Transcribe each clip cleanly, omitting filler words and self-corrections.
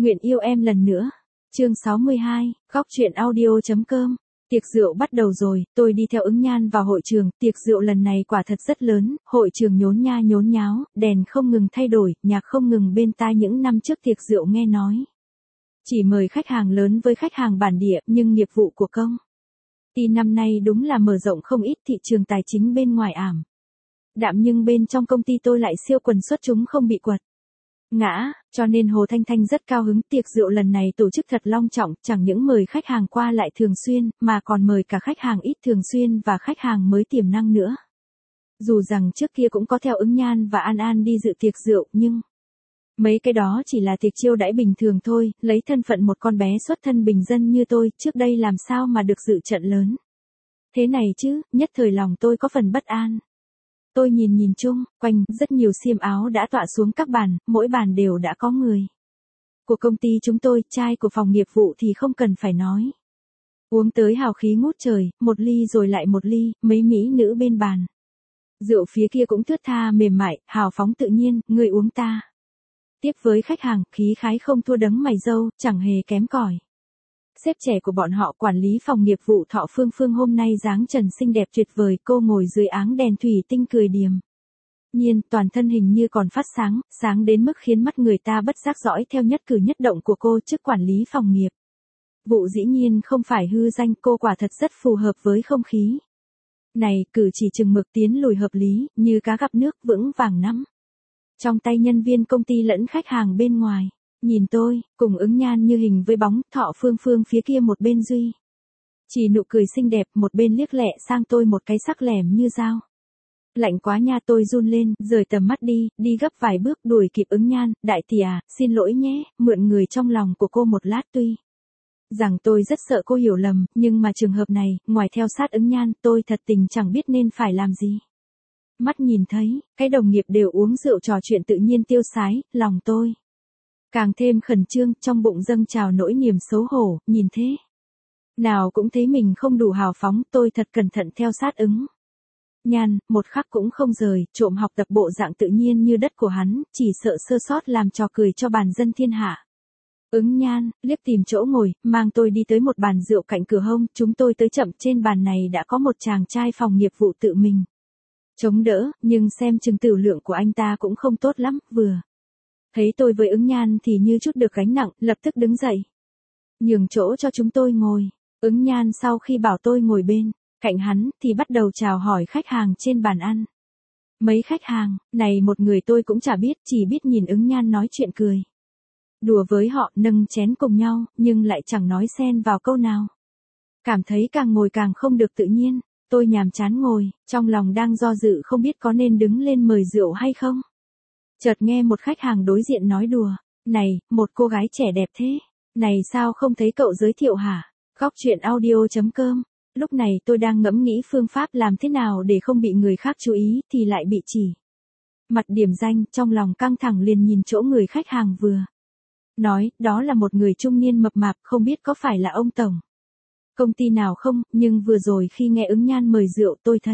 Nguyện yêu em lần nữa. Chương 62, góc truyện audio.com. Tiệc rượu bắt đầu rồi, tôi đi theo Ứng Nhan vào hội trường, tiệc rượu lần này quả thật rất lớn, hội trường nhốn nha nhốn nháo, đèn không ngừng thay đổi, nhạc không ngừng bên tai những năm trước tiệc rượu nghe nói. Chỉ mời khách hàng lớn với khách hàng bản địa, nhưng nghiệp vụ của công ty năm nay đúng là mở rộng không ít, thị trường tài chính bên ngoài ảm đạm nhưng bên trong công ty tôi lại siêu quần xuất chúng không bị quật ngã, cho nên Hồ Thanh Thanh rất cao hứng. Tiệc rượu lần này tổ chức thật long trọng, chẳng những mời khách hàng qua lại thường xuyên, mà còn mời cả khách hàng ít thường xuyên và khách hàng mới tiềm năng nữa. Dù rằng trước kia cũng có theo Ứng Nhan và An An đi dự tiệc rượu, nhưng mấy cái đó chỉ là tiệc chiêu đãi bình thường thôi, lấy thân phận một con bé xuất thân bình dân như tôi, trước đây làm sao mà được dự trận lớn thế này chứ, nhất thời lòng tôi có phần bất an. Tôi nhìn chung, quanh, rất nhiều xiêm áo đã tọa xuống các bàn, mỗi bàn đều đã có người của công ty chúng tôi, trai của phòng nghiệp vụ thì không cần phải nói. Uống tới hào khí ngút trời, một ly rồi lại một ly, mấy mỹ nữ bên bàn. Rượu phía kia cũng thướt tha mềm mại, hào phóng tự nhiên, người uống ta. Tiếp với khách hàng, khí khái không thua đấng mày râu, chẳng hề kém cỏi. Sếp trẻ của bọn họ, quản lý phòng nghiệp vụ Thọ Phương hôm nay dáng trần xinh đẹp tuyệt vời, cô ngồi dưới áng đèn thủy tinh cười điềm nhiên, toàn thân hình như còn phát sáng, sáng đến mức khiến mắt người ta bất giác dõi theo nhất cử nhất động của cô. Chức quản lý phòng nghiệp vụ dĩ nhiên không phải hư danh, cô quả thật rất phù hợp với không khí này, cử chỉ chừng mực tiến lùi hợp lý, như cá gặp nước, vững vàng nắm trong tay nhân viên công ty lẫn khách hàng bên ngoài. Nhìn tôi, cùng Ứng Nhan như hình với bóng, Thọ Phương phía kia một bên duy chỉ nụ cười xinh đẹp, một bên liếc lẹ sang tôi một cái sắc lẻm như dao. Lạnh quá nha, tôi run lên, rời tầm mắt đi gấp vài bước đuổi kịp Ứng Nhan. Đại tỷ à, xin lỗi nhé, mượn người trong lòng của cô một lát. Tuy rằng tôi rất sợ cô hiểu lầm, nhưng mà trường hợp này, ngoài theo sát Ứng Nhan, tôi thật tình chẳng biết nên phải làm gì. Mắt nhìn thấy, cái đồng nghiệp đều uống rượu trò chuyện tự nhiên tiêu sái, lòng tôi càng thêm khẩn trương, trong bụng dâng trào nỗi niềm xấu hổ, nhìn thế nào cũng thấy mình không đủ hào phóng, tôi thật cẩn thận theo sát Ứng Nhan, một khắc cũng không rời, trộm học tập bộ dạng tự nhiên như đất của hắn, chỉ sợ sơ sót làm trò cười cho bàn dân thiên hạ. Ứng Nhan, liếc tìm chỗ ngồi, mang tôi đi tới một bàn rượu cạnh cửa hông, chúng tôi tới chậm, trên bàn này đã có một chàng trai phòng nghiệp vụ tự mình chống đỡ, nhưng xem chừng tửu lượng của anh ta cũng không tốt lắm, vừa thấy tôi với Ứng Nhan thì như chút được gánh nặng, lập tức đứng dậy nhường chỗ cho chúng tôi ngồi. Ứng Nhan sau khi bảo tôi ngồi bên cạnh hắn, thì bắt đầu chào hỏi khách hàng trên bàn ăn. Mấy khách hàng, này một người tôi cũng chả biết, chỉ biết nhìn Ứng Nhan nói chuyện cười đùa với họ, nâng chén cùng nhau, nhưng lại chẳng nói xen vào câu nào. Cảm thấy càng ngồi càng không được tự nhiên, tôi nhàm chán ngồi, trong lòng đang do dự không biết có nên đứng lên mời rượu hay không. Chợt nghe một khách hàng đối diện nói đùa, này, một cô gái trẻ đẹp thế, này sao không thấy cậu giới thiệu hả? Góc truyện audio.com. Lúc này tôi đang ngẫm nghĩ phương pháp làm thế nào để không bị người khác chú ý, thì lại bị chỉ mặt điểm danh, trong lòng căng thẳng liền nhìn chỗ người khách hàng vừa nói, đó là một người trung niên mập mạp, không biết có phải là ông tổng công ty nào không, nhưng vừa rồi khi nghe Ứng Nhan mời rượu tôi thấy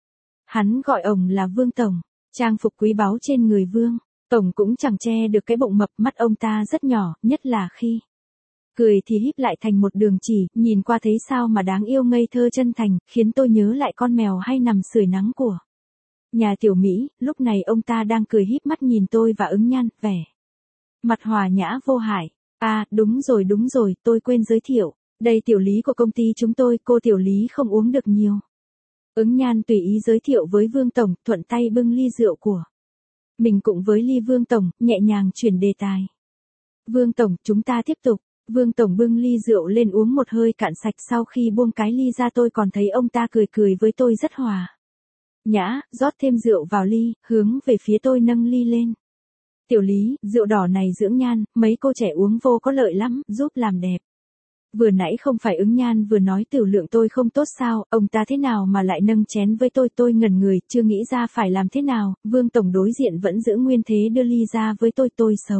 hắn gọi ổng là Vương Tổng, trang phục quý báu trên người Vương Tổng cũng chẳng che được cái bụng mập, mắt ông ta rất nhỏ, nhất là khi cười thì híp lại thành một đường chỉ, nhìn qua thấy sao mà đáng yêu ngây thơ chân thành, khiến tôi nhớ lại con mèo hay nằm sưởi nắng của nhà Tiểu Mỹ. Lúc này ông ta đang cười híp mắt nhìn tôi và Ứng Nhan, vẻ mặt hòa nhã vô hại. À, đúng rồi, tôi quên giới thiệu, đây Tiểu Lý của công ty chúng tôi, cô Tiểu Lý không uống được nhiều. Ứng Nhan tùy ý giới thiệu với Vương Tổng, thuận tay bưng ly rượu của mình cùng với ly Vương Tổng, nhẹ nhàng chuyển đề tài. Vương Tổng, chúng ta tiếp tục. Vương Tổng bưng ly rượu lên uống một hơi cạn sạch, sau khi buông cái ly ra tôi còn thấy ông ta cười với tôi rất hòa nhã, rót thêm rượu vào ly, hướng về phía tôi nâng ly lên. Tiểu Lý, rượu đỏ này dưỡng nhan, mấy cô trẻ uống vô có lợi lắm, giúp làm đẹp. Vừa nãy không phải Ứng Nhan vừa nói tửu lượng tôi không tốt sao, ông ta thế nào mà lại nâng chén với tôi ngẩn người, chưa nghĩ ra phải làm thế nào. Vương Tổng đối diện vẫn giữ nguyên thế đưa ly ra với tôi xấu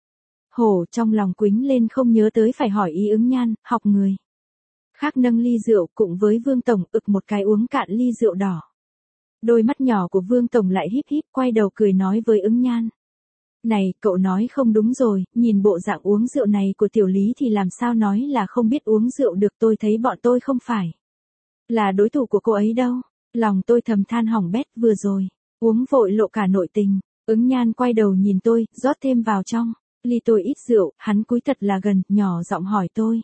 hổ trong lòng quính lên, không nhớ tới phải hỏi ý Ứng Nhan, học người khác nâng ly rượu cùng với Vương Tổng, ực một cái uống cạn ly rượu đỏ. Đôi mắt nhỏ của Vương Tổng lại híp híp, quay đầu cười nói với Ứng Nhan, Này, cậu nói không đúng rồi, nhìn bộ dạng uống rượu này của tiểu lý thì làm sao nói là không biết uống rượu được, tôi thấy bọn tôi không phải là đối thủ của cô ấy đâu. Lòng tôi thầm than hỏng bét, vừa rồi uống vội lộ cả nội tình. Ứng Nhan quay đầu nhìn tôi, rót thêm vào trong ly tôi ít rượu, hắn cúi thật là gần, nhỏ giọng hỏi tôi.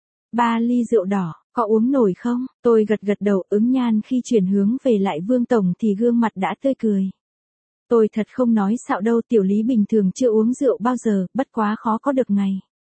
3 ly rượu đỏ, có uống nổi không? Tôi gật gật đầu. Ứng Nhan khi chuyển hướng về lại Vương Tổng thì gương mặt đã tươi cười. Tôi thật không nói xạo đâu, tiểu lý bình thường chưa uống rượu bao giờ, bất quá khó có được ngày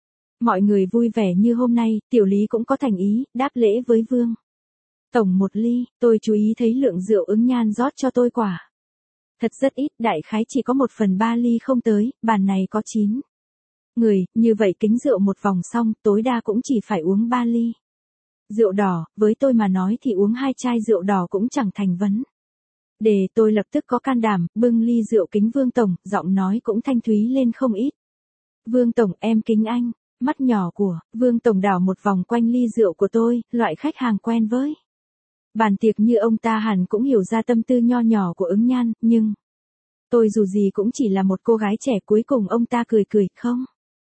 mọi người vui vẻ như hôm nay, tiểu lý cũng có thành ý, đáp lễ với Vương Tổng một ly. Tôi chú ý thấy lượng rượu Ứng Nhan rót cho tôi quả thật rất ít, đại khái chỉ có 1/3 ly không tới, bàn này có 9 người, như vậy kính rượu một vòng xong, tối đa cũng chỉ phải uống 3 ly rượu đỏ, với tôi mà nói thì uống 2 chai rượu đỏ cũng chẳng thành vấn đề. Tôi lập tức có can đảm, bưng ly rượu kính Vương Tổng, giọng nói cũng thanh thúy lên không ít. Vương Tổng, em kính anh. Mắt nhỏ của Vương Tổng đảo một vòng quanh ly rượu của tôi, loại khách hàng quen với bàn tiệc như ông ta hẳn cũng hiểu ra tâm tư nho nhỏ của Ứng Nhan, nhưng tôi dù gì cũng chỉ là một cô gái trẻ. Cuối cùng ông ta cười cười, không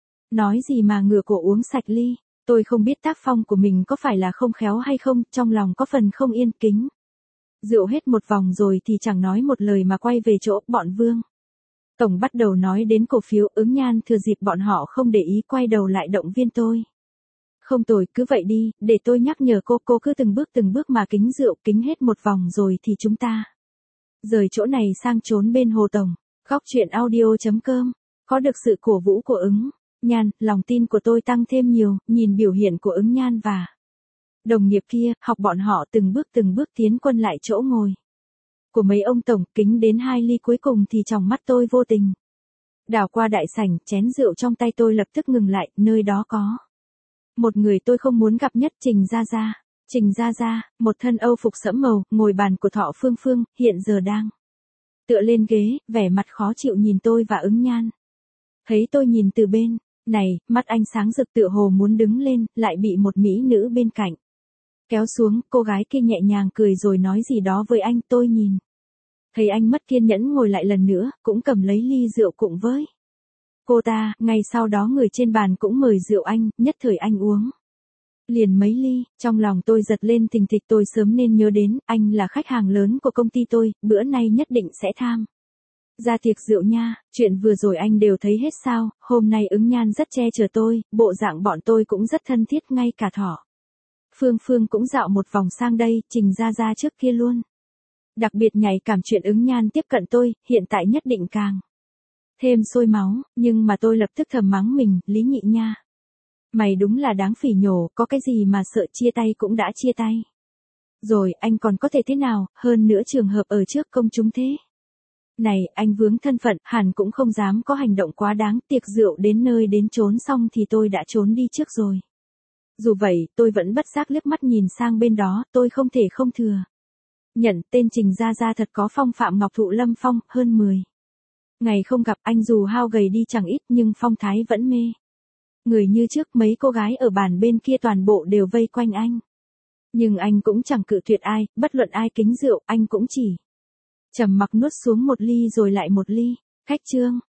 nói gì mà ngửa cổ uống sạch ly. Tôi không biết tác phong của mình có phải là không khéo hay không, trong lòng có phần không yên. Kính rượu hết một vòng rồi thì chẳng nói một lời mà quay về chỗ bọn Vương Tổng bắt đầu nói đến cổ phiếu. Ứng Nhan thừa dịp bọn họ không để ý quay đầu lại động viên tôi. Không tồi, cứ vậy đi, để tôi nhắc nhở cô cứ từng bước mà kính rượu kính hết một vòng rồi thì chúng ta rời chỗ này sang trốn bên Hồ Tổng. Góc truyện audio.com. Có được sự cổ vũ của Ứng Nhan, lòng tin của tôi tăng thêm nhiều, nhìn biểu hiện của Ứng Nhan và đồng nghiệp kia, học bọn họ từng bước tiến quân lại chỗ ngồi của mấy ông tổng. Kính đến 2 ly cuối cùng thì trong mắt tôi vô tình đảo qua đại sảnh, chén rượu trong tay tôi lập tức ngừng lại, nơi đó có một người tôi không muốn gặp nhất, Trình Gia Gia. Trình Gia Gia, một thân âu phục sẫm màu, ngồi bàn của Thọ Phương Phương, hiện giờ đang tựa lên ghế, vẻ mặt khó chịu nhìn tôi và Ứng Nhan. Thấy tôi nhìn từ bên này, mắt anh sáng rực tựa hồ muốn đứng lên, lại bị một mỹ nữ bên cạnh kéo xuống. Cô gái kia nhẹ nhàng cười rồi nói gì đó với anh. Tôi nhìn thấy anh mất kiên nhẫn ngồi lại lần nữa, cũng cầm lấy ly rượu cùng với cô ta. Ngay sau đó người trên bàn cũng mời rượu anh, nhất thời anh uống liền mấy ly. Trong lòng tôi giật lên thình thịch, tôi sớm nên nhớ đến, anh là khách hàng lớn của công ty tôi, bữa nay nhất định sẽ tham gia tiệc rượu nha. Chuyện vừa rồi anh đều thấy hết sao? Hôm nay Ứng Nhan rất che chở tôi, bộ dạng bọn tôi cũng rất thân thiết, ngay cả Thọ Phương Phương cũng dạo một vòng sang đây. Trình Gia Gia trước kia luôn đặc biệt nhạy cảm, chuyện Ứng Nhan tiếp cận tôi, hiện tại nhất định càng thêm sôi máu. Nhưng mà tôi lập tức thầm mắng mình, Lý Nhị nha, mày đúng là đáng phỉ nhổ, có cái gì mà sợ, chia tay cũng đã chia tay rồi, anh còn có thể thế nào, hơn nữa trường hợp ở trước công chúng thế này, anh vướng thân phận, hẳn cũng không dám có hành động quá đáng. Tiệc rượu đến nơi đến chốn xong thì tôi đã trốn đi trước rồi. Dù vậy, tôi vẫn bất giác liếc mắt nhìn sang bên đó, tôi không thể không thừa nhận tên Trình Gia Gia thật có phong phạm ngọc thụ lâm phong. Hơn 10 ngày không gặp, anh dù hao gầy đi chẳng ít nhưng phong thái vẫn mê người như trước. Mấy cô gái ở bàn bên kia toàn bộ đều vây quanh anh, nhưng anh cũng chẳng cự tuyệt ai, bất luận ai kính rượu, anh cũng chỉ trầm mặc nuốt xuống một ly rồi lại một ly. Khách trương